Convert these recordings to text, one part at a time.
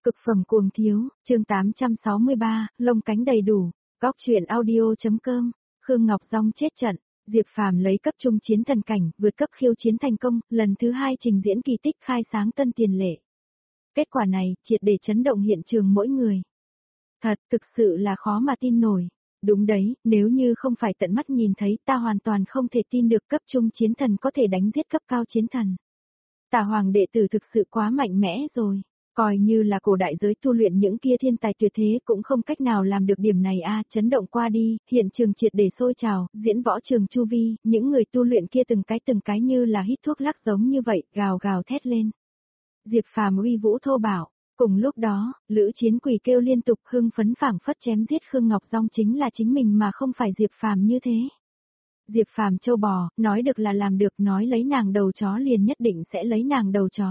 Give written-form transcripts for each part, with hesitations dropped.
Cực phẩm cuồng thiếu, chương 863, lông cánh đầy đủ, góc truyện audio.com, Khương Ngọc Dong chết trận, Diệp Phàm lấy cấp trung chiến thần cảnh, vượt cấp khiêu chiến thành công, lần thứ 2 trình diễn kỳ tích khai sáng tân tiền lệ. Kết quả này, triệt để chấn động hiện trường mỗi người. Thật, thực sự là khó mà tin nổi. Đúng đấy, nếu như không phải tận mắt nhìn thấy, ta hoàn toàn không thể tin được cấp trung chiến thần có thể đánh giết cấp cao chiến thần. Tả Hoàng đệ tử thực sự quá mạnh mẽ rồi. Coi như là cổ đại giới tu luyện những kia thiên tài tuyệt thế cũng không cách nào làm được điểm này a. Chấn động qua đi, hiện trường triệt để sôi trào, diễn võ trường chu vi, những người tu luyện kia từng cái như là hít thuốc lắc giống như vậy, gào gào thét lên. Diệp Phàm uy vũ thô bạo, cùng lúc đó, Lữ Chiến Quỳ kêu liên tục hưng phấn phảng phất chém giết Khương Ngọc Dong chính là chính mình mà không phải Diệp Phàm như thế. Diệp Phàm châu bò, nói được là làm được, nói lấy nàng đầu chó liền nhất định sẽ lấy nàng đầu chó.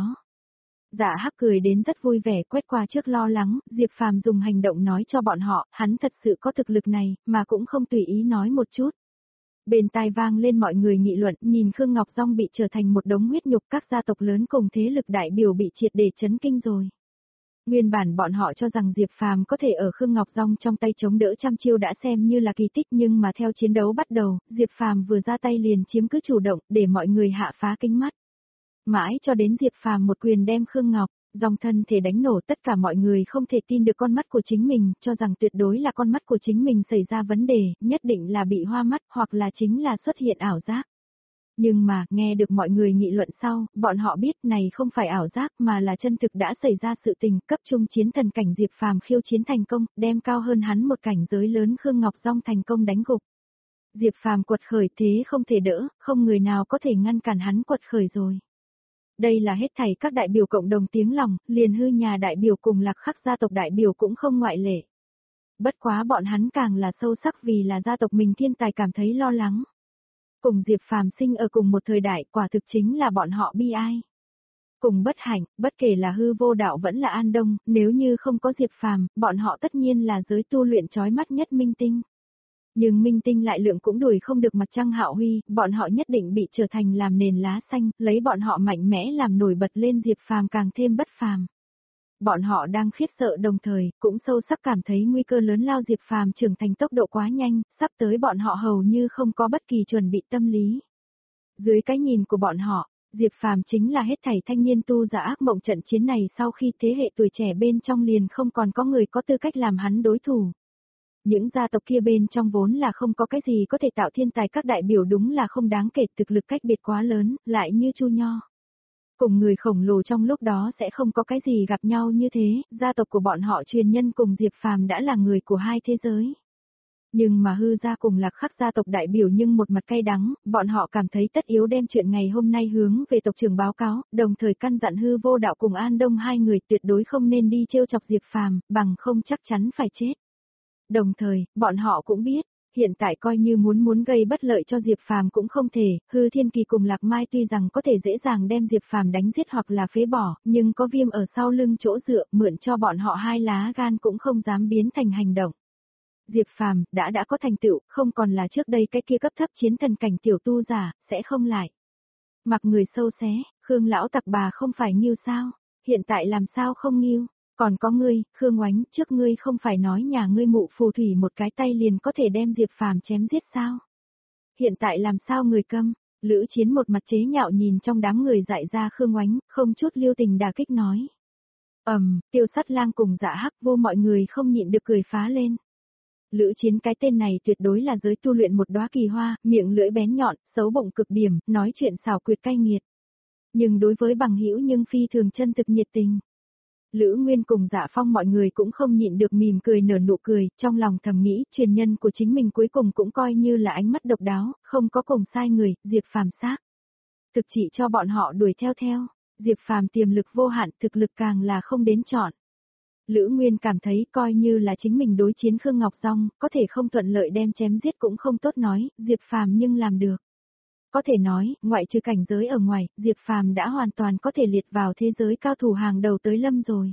Dạ Hắc cười đến rất vui vẻ, quét qua trước lo lắng, Diệp Phàm dùng hành động nói cho bọn họ, hắn thật sự có thực lực này, mà cũng không tùy ý nói một chút. Bên tai vang lên mọi người nghị luận, nhìn Khương Ngọc Dong bị trở thành một đống huyết nhục, các gia tộc lớn cùng thế lực đại biểu bị triệt để chấn kinh rồi. Nguyên bản bọn họ cho rằng Diệp Phàm có thể ở Khương Ngọc Dong trong tay chống đỡ trăm chiêu đã xem như là kỳ tích, nhưng mà theo chiến đấu bắt đầu, Diệp Phàm vừa ra tay liền chiếm cứ chủ động, để mọi người hạ phá kính mắt. Mãi cho đến Diệp Phàm một quyền đem Khương Ngọc Dong thân thể đánh nổ, tất cả mọi người không thể tin được con mắt của chính mình, cho rằng tuyệt đối là con mắt của chính mình xảy ra vấn đề, nhất định là bị hoa mắt hoặc là chính là xuất hiện ảo giác. Nhưng mà, nghe được mọi người nghị luận sau, bọn họ biết này không phải ảo giác mà là chân thực đã xảy ra sự tình, cấp trung chiến thần cảnh Diệp Phàm khiêu chiến thành công, đem cao hơn hắn một cảnh giới lớn Khương Ngọc Dong thành công đánh gục. Diệp Phàm quật khởi thế không thể đỡ, không người nào có thể ngăn cản hắn quật khởi rồi. Đây là hết thảy các đại biểu cộng đồng tiếng lòng, liền hư nhà đại biểu cùng Lạc Khắc gia tộc đại biểu cũng không ngoại lệ. Bất quá bọn hắn càng là sâu sắc vì là gia tộc mình thiên tài cảm thấy lo lắng. Cùng Diệp Phàm sinh ở cùng một thời đại, quả thực chính là bọn họ bi ai. Cùng bất hạnh, bất kể là hư vô đạo vẫn là An Đông, nếu như không có Diệp Phàm, bọn họ tất nhiên là giới tu luyện chói mắt nhất minh tinh. Nhưng minh tinh lại lượng cũng đuổi không được mặt trăng Hạo Huy, bọn họ nhất định bị trở thành làm nền lá xanh, lấy bọn họ mạnh mẽ làm nổi bật lên Diệp Phàm càng thêm bất phàm. Bọn họ đang khiếp sợ đồng thời, cũng sâu sắc cảm thấy nguy cơ lớn lao, Diệp Phàm trưởng thành tốc độ quá nhanh, sắp tới bọn họ hầu như không có bất kỳ chuẩn bị tâm lý. Dưới cái nhìn của bọn họ, Diệp Phàm chính là hết thảy thanh niên tu giả ác mộng, trận chiến này sau khi thế hệ tuổi trẻ bên trong liền không còn có người có tư cách làm hắn đối thủ. Những gia tộc kia bên trong vốn là không có cái gì có thể tạo thiên tài, các đại biểu đúng là không đáng kể, thực lực cách biệt quá lớn, lại như Chu Nho. Cùng người khổng lồ trong lúc đó sẽ không có cái gì gặp nhau như thế, gia tộc của bọn họ truyền nhân cùng Diệp Phàm đã là người của hai thế giới. Nhưng mà hư gia cùng Lạc Khắc gia tộc đại biểu nhưng một mặt cay đắng, bọn họ cảm thấy tất yếu đem chuyện ngày hôm nay hướng về tộc trưởng báo cáo, đồng thời căn dặn hư vô đạo cùng An Đông hai người tuyệt đối không nên đi trêu chọc Diệp Phàm, bằng không chắc chắn phải chết. Đồng thời, bọn họ cũng biết, hiện tại coi như muốn gây bất lợi cho Diệp Phàm cũng không thể, Hư Thiên Kỳ cùng Lạc Mai tuy rằng có thể dễ dàng đem Diệp Phàm đánh giết hoặc là phế bỏ, nhưng có Viêm ở sau lưng chỗ dựa, mượn cho bọn họ hai lá gan cũng không dám biến thành hành động. Diệp Phàm đã có thành tựu, không còn là trước đây cái kia cấp thấp chiến thần cảnh tiểu tu giả, sẽ không lại. Mặc người sâu xé, Khương lão tặc bà không phải nghiêu sao, hiện tại làm sao không nghiêu? Còn có ngươi, Khương Oánh, trước ngươi không phải nói nhà ngươi mụ phù thủy một cái tay liền có thể đem Diệp Phàm chém giết sao? Hiện tại làm sao người câm? Lữ Chiến một mặt chế nhạo nhìn trong đám người dại ra Khương Oánh, không chút lưu tình đả kích nói. Tiêu Sắt Lang cùng Dạ Hắc Vô mọi người không nhịn được cười phá lên. Lữ Chiến cái tên này tuyệt đối là giới tu luyện một đóa kỳ hoa, miệng lưỡi bén nhọn, xấu bụng cực điểm, nói chuyện xảo quyệt cay nghiệt. Nhưng đối với bằng hữu nhưng phi thường chân thực nhiệt tình. Lữ Nguyên cùng Dạ Phong mọi người cũng không nhịn được mỉm cười nở nụ cười, trong lòng thầm nghĩ, truyền nhân của chính mình cuối cùng cũng coi như là ánh mắt độc đáo, không có cùng sai người, Diệp Phàm xác thực chỉ cho bọn họ đuổi theo, Diệp Phàm tiềm lực vô hạn, thực lực càng là không đến chọn. Lữ Nguyên cảm thấy coi như là chính mình đối chiến Khương Ngọc Dong, có thể không thuận lợi đem chém giết cũng không tốt nói, Diệp Phàm nhưng làm được. Có thể nói, ngoại trừ cảnh giới ở ngoài, Diệp Phàm đã hoàn toàn có thể liệt vào thế giới cao thủ hàng đầu tới lâm rồi.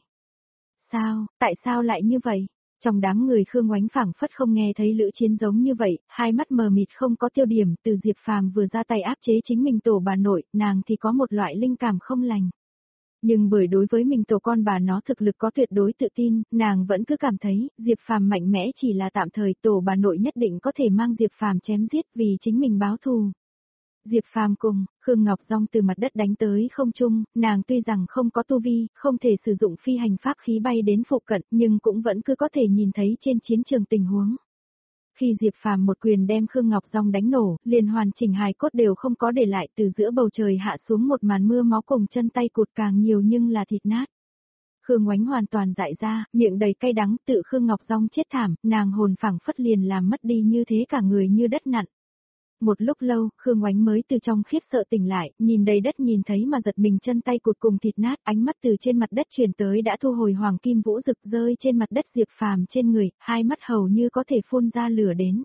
Sao, tại sao lại như vậy? Trong đám người Khương Oánh phảng phất không nghe thấy Lữ Chiến giống như vậy, hai mắt mờ mịt không có tiêu điểm, từ Diệp Phàm vừa ra tay áp chế chính mình tổ bà nội, nàng thì có một loại linh cảm không lành. Nhưng bởi đối với mình tổ con bà nó thực lực có tuyệt đối tự tin, nàng vẫn cứ cảm thấy, Diệp Phàm mạnh mẽ chỉ là tạm thời, tổ bà nội nhất định có thể mang Diệp Phàm chém giết vì chính mình báo thù. Diệp Phàm cùng, Khương Ngọc Dung từ mặt đất đánh tới không trung, nàng tuy rằng không có tu vi, không thể sử dụng phi hành pháp khí bay đến phụ cận, nhưng cũng vẫn cứ có thể nhìn thấy trên chiến trường tình huống. Khi Diệp Phàm một quyền đem Khương Ngọc Dung đánh nổ, liền hoàn chỉnh hài cốt đều không có để lại, từ giữa bầu trời hạ xuống một màn mưa máu cùng chân tay cụt càng nhiều nhưng là thịt nát. Khương Ngoánh hoàn toàn dại ra, miệng đầy cay đắng, tự Khương Ngọc Dung chết thảm, nàng hồn phảng phất liền làm mất đi như thế cả người như đất nặn. Một lúc lâu, Khương Ngoánh mới từ trong khiếp sợ tỉnh lại, nhìn đầy đất nhìn thấy mà giật mình chân tay cụt cùng thịt nát, ánh mắt từ trên mặt đất chuyển tới đã thu hồi hoàng kim vũ rực rơi trên mặt đất Diệp Phàm trên người, hai mắt hầu như có thể phun ra lửa đến.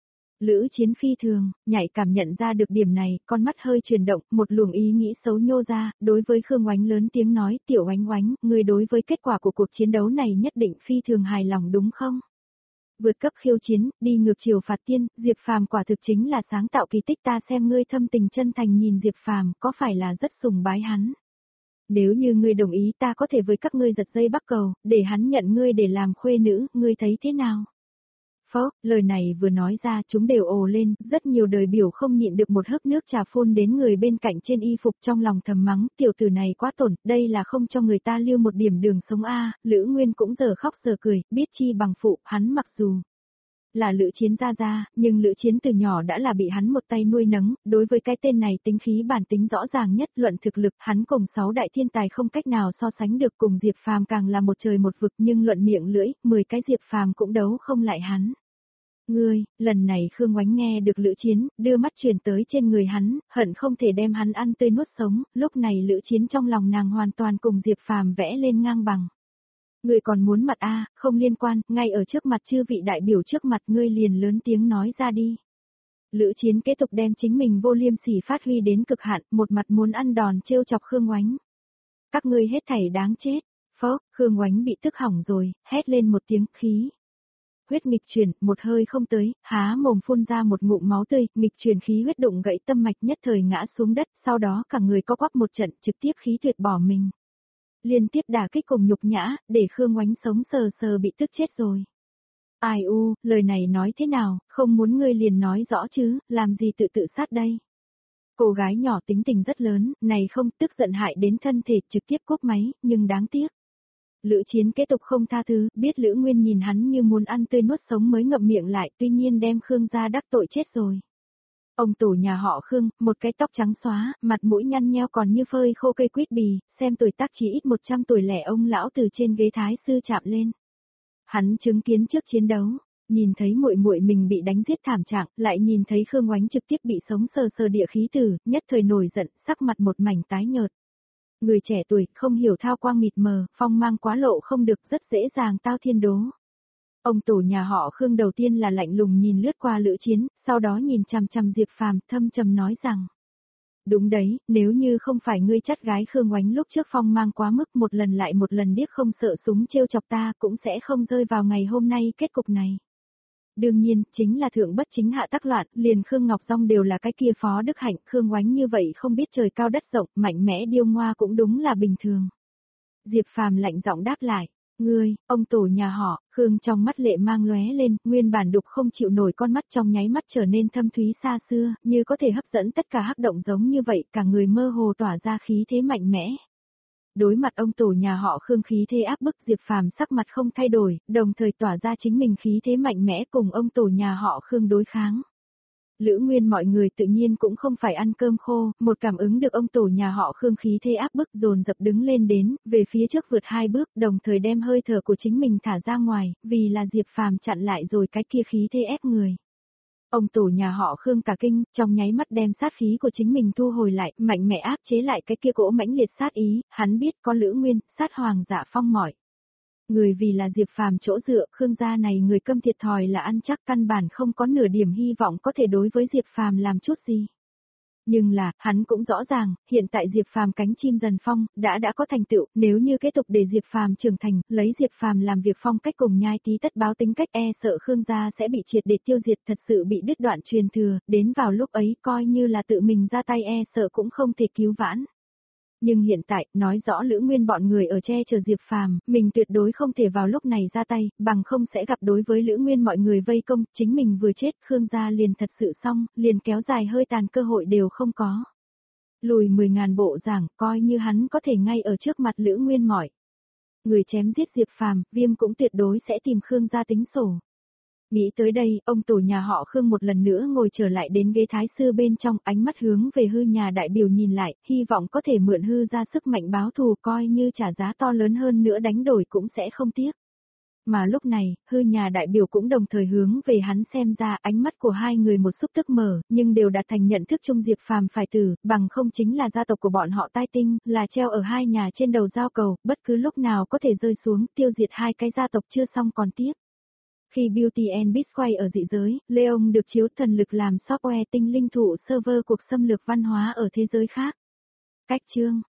Lữ Chiến phi thường, nhạy cảm nhận ra được điểm này, con mắt hơi chuyển động, một luồng ý nghĩ xấu nhô ra, đối với Khương Ngoánh lớn tiếng nói, tiểu Oánh Oánh, người đối với kết quả của cuộc chiến đấu này nhất định phi thường hài lòng đúng không? Vượt cấp khiêu chiến, đi ngược chiều phạt tiên, Diệp Phàm quả thực chính là sáng tạo kỳ tích, ta xem ngươi thâm tình chân thành nhìn Diệp Phàm, có phải là rất sùng bái hắn? Nếu như ngươi đồng ý ta có thể với các ngươi giật dây bắt cầu, để hắn nhận ngươi để làm khuê nữ, ngươi thấy thế nào? Phó, lời này vừa nói ra chúng đều ồ lên, rất nhiều đời biểu không nhịn được một hớp nước trà phun đến người bên cạnh trên y phục trong lòng thầm mắng, tiểu tử này quá tổn, đây là không cho người ta lưu một điểm đường sống a. Lữ Nguyên cũng giờ khóc giờ cười, biết chi bằng phụ, hắn mặc dù là Lữ Chiến gia, nhưng Lữ Chiến từ nhỏ đã là bị hắn một tay nuôi nấng, đối với cái tên này tính khí bản tính rõ ràng nhất, luận thực lực, hắn cùng 6 đại thiên tài không cách nào so sánh được, cùng Diệp Phàm càng là một trời một vực, nhưng luận miệng lưỡi, 10 cái Diệp Phàm cũng đấu không lại hắn. Ngươi, lần này Khương Ngoánh nghe được Lữ Chiến, đưa mắt chuyển tới trên người hắn, hận không thể đem hắn ăn tươi nuốt sống, lúc này Lữ Chiến trong lòng nàng hoàn toàn cùng Diệp Phàm vẽ lên ngang bằng. Ngươi còn muốn mặt a, không liên quan, ngay ở trước mặt chư vị đại biểu trước mặt ngươi liền lớn tiếng nói ra đi. Lữ Chiến kế tục đem chính mình vô liêm sỉ phát huy đến cực hạn, một mặt muốn ăn đòn trêu chọc Khương Ngoánh. Các ngươi hết thảy đáng chết. Phó, Khương Ngoánh bị tức hỏng rồi, hét lên một tiếng khí. Huyết nghịch chuyển, một hơi không tới, há mồm phun ra một ngụm máu tươi, nghịch chuyển khí huyết đụng gãy tâm mạch nhất thời ngã xuống đất, sau đó cả người co quắp một trận, trực tiếp khí tuyệt bỏ mình. Liên tiếp đả kích cùng nhục nhã, để Khương Ngoánh sống sờ sờ bị tức chết rồi. Ai u, lời này nói thế nào, không muốn ngươi liền nói rõ chứ, làm gì tự sát đây. Cô gái nhỏ tính tình rất lớn, này không tức giận hại đến thân thể trực tiếp cúp máy, nhưng đáng tiếc. Lữ Chiến kế tục không tha thứ, biết Lữ Nguyên nhìn hắn như muốn ăn tươi nuốt sống mới ngậm miệng lại, tuy nhiên đem Khương gia đắc tội chết rồi. Ông tổ nhà họ Khương, một cái tóc trắng xóa, mặt mũi nhăn nheo còn như phơi khô cây quýt bì, xem tuổi tác chỉ ít 100 tuổi lẻ ông lão từ trên ghế thái sư chạm lên. Hắn chứng kiến trước chiến đấu, nhìn thấy muội muội mình bị đánh giết thảm trạng, lại nhìn thấy Khương Ngoánh trực tiếp bị sống sờ sờ địa khí tử, nhất thời nổi giận, sắc mặt một mảnh tái nhợt. Người trẻ tuổi, không hiểu thao quang mịt mờ, phong mang quá lộ không được, rất dễ dàng tao thiên đố. Ông tổ nhà họ Khương đầu tiên là lạnh lùng nhìn lướt qua Lữ Chiến, sau đó nhìn chằm chằm Diệp Phàm, thâm trầm nói rằng: "Đúng đấy, nếu như không phải ngươi chắt gái Khương Ngoánh lúc trước phong mang quá mức, một lần lại một lần điếc không sợ súng trêu chọc ta, cũng sẽ không rơi vào ngày hôm nay kết cục này." Đương nhiên, chính là thượng bất chính hạ tắc loạn, liền Khương Ngọc Dung đều là cái kia phó đức hạnh, Khương Ngoánh như vậy không biết trời cao đất rộng, mạnh mẽ điêu ngoa cũng đúng là bình thường. Diệp Phàm lạnh giọng đáp lại: "Ngươi, ông tổ nhà họ." Khương trong mắt lệ mang lóe lên, nguyên bản đục không chịu nổi con mắt trong nháy mắt trở nên thâm thúy xa xưa, như có thể hấp dẫn tất cả hắc động giống như vậy, cả người mơ hồ tỏa ra khí thế mạnh mẽ. Đối mặt ông tổ nhà họ Khương khí thế áp bức, Diệp Phàm sắc mặt không thay đổi, đồng thời tỏa ra chính mình khí thế mạnh mẽ cùng ông tổ nhà họ Khương đối kháng. Lữ Nguyên mọi người tự nhiên cũng không phải ăn cơm khô, một cảm ứng được ông tổ nhà họ Khương khí thế áp bức dồn dập đứng lên đến, về phía trước vượt 2 bước, đồng thời đem hơi thở của chính mình thả ra ngoài, vì là Diệp Phàm chặn lại rồi cái kia khí thế ép người. Ông tổ nhà họ Khương cả kinh, trong nháy mắt đem sát khí của chính mình thu hồi lại, mạnh mẽ áp chế lại cái kia cỗ mãnh liệt sát ý, hắn biết có Lữ Nguyên, sát hoàng dạ phong mỏi. Người vì là Diệp Phàm chỗ dựa, Khương gia này người câm thiệt thòi là ăn chắc, căn bản không có nửa điểm hy vọng có thể đối với Diệp Phàm làm chút gì. Nhưng là, hắn cũng rõ ràng, hiện tại Diệp Phàm cánh chim dần phong, đã có thành tựu, nếu như kế tục để Diệp Phàm trưởng thành, lấy Diệp Phàm làm việc phong cách cùng nhai tí tất báo tính cách, sợ Khương gia sẽ bị triệt để tiêu diệt, thật sự bị đứt đoạn truyền thừa, đến vào lúc ấy coi như là tự mình ra tay, sợ cũng không thể cứu vãn. Nhưng hiện tại, nói rõ Lữ Nguyên bọn người ở che chở Diệp Phàm, mình tuyệt đối không thể vào lúc này ra tay, bằng không sẽ gặp đối với Lữ Nguyên mọi người vây công, chính mình vừa chết, Khương gia liền thật sự xong, liền kéo dài hơi tàn cơ hội đều không có. Lùi 10.000 bộ giảng, coi như hắn có thể ngay ở trước mặt Lữ Nguyên mọi người chém giết Diệp Phàm, Viêm cũng tuyệt đối sẽ tìm Khương gia tính sổ. Nghĩ tới đây, ông tổ nhà họ Khương một lần nữa ngồi trở lại đến ghế thái sư bên trong, ánh mắt hướng về hư nhà đại biểu nhìn lại, hy vọng có thể mượn hư ra sức mạnh báo thù, coi như trả giá to lớn hơn nữa đánh đổi cũng sẽ không tiếc. Mà lúc này, hư nhà đại biểu cũng đồng thời hướng về hắn xem ra, ánh mắt của hai người một xúc tức mở, nhưng đều đạt thành nhận thức chung Diệp Phàm phải tử, bằng không chính là gia tộc của bọn họ tai tinh, là treo ở hai nhà trên đầu giao cầu, bất cứ lúc nào có thể rơi xuống, tiêu diệt hai cái gia tộc chưa xong còn tiếp. Khi Beauty and Beast quay ở dị giới, Leon được chiếu thần lực làm software tinh linh thụ server cuộc xâm lược văn hóa ở thế giới khác. Cách chương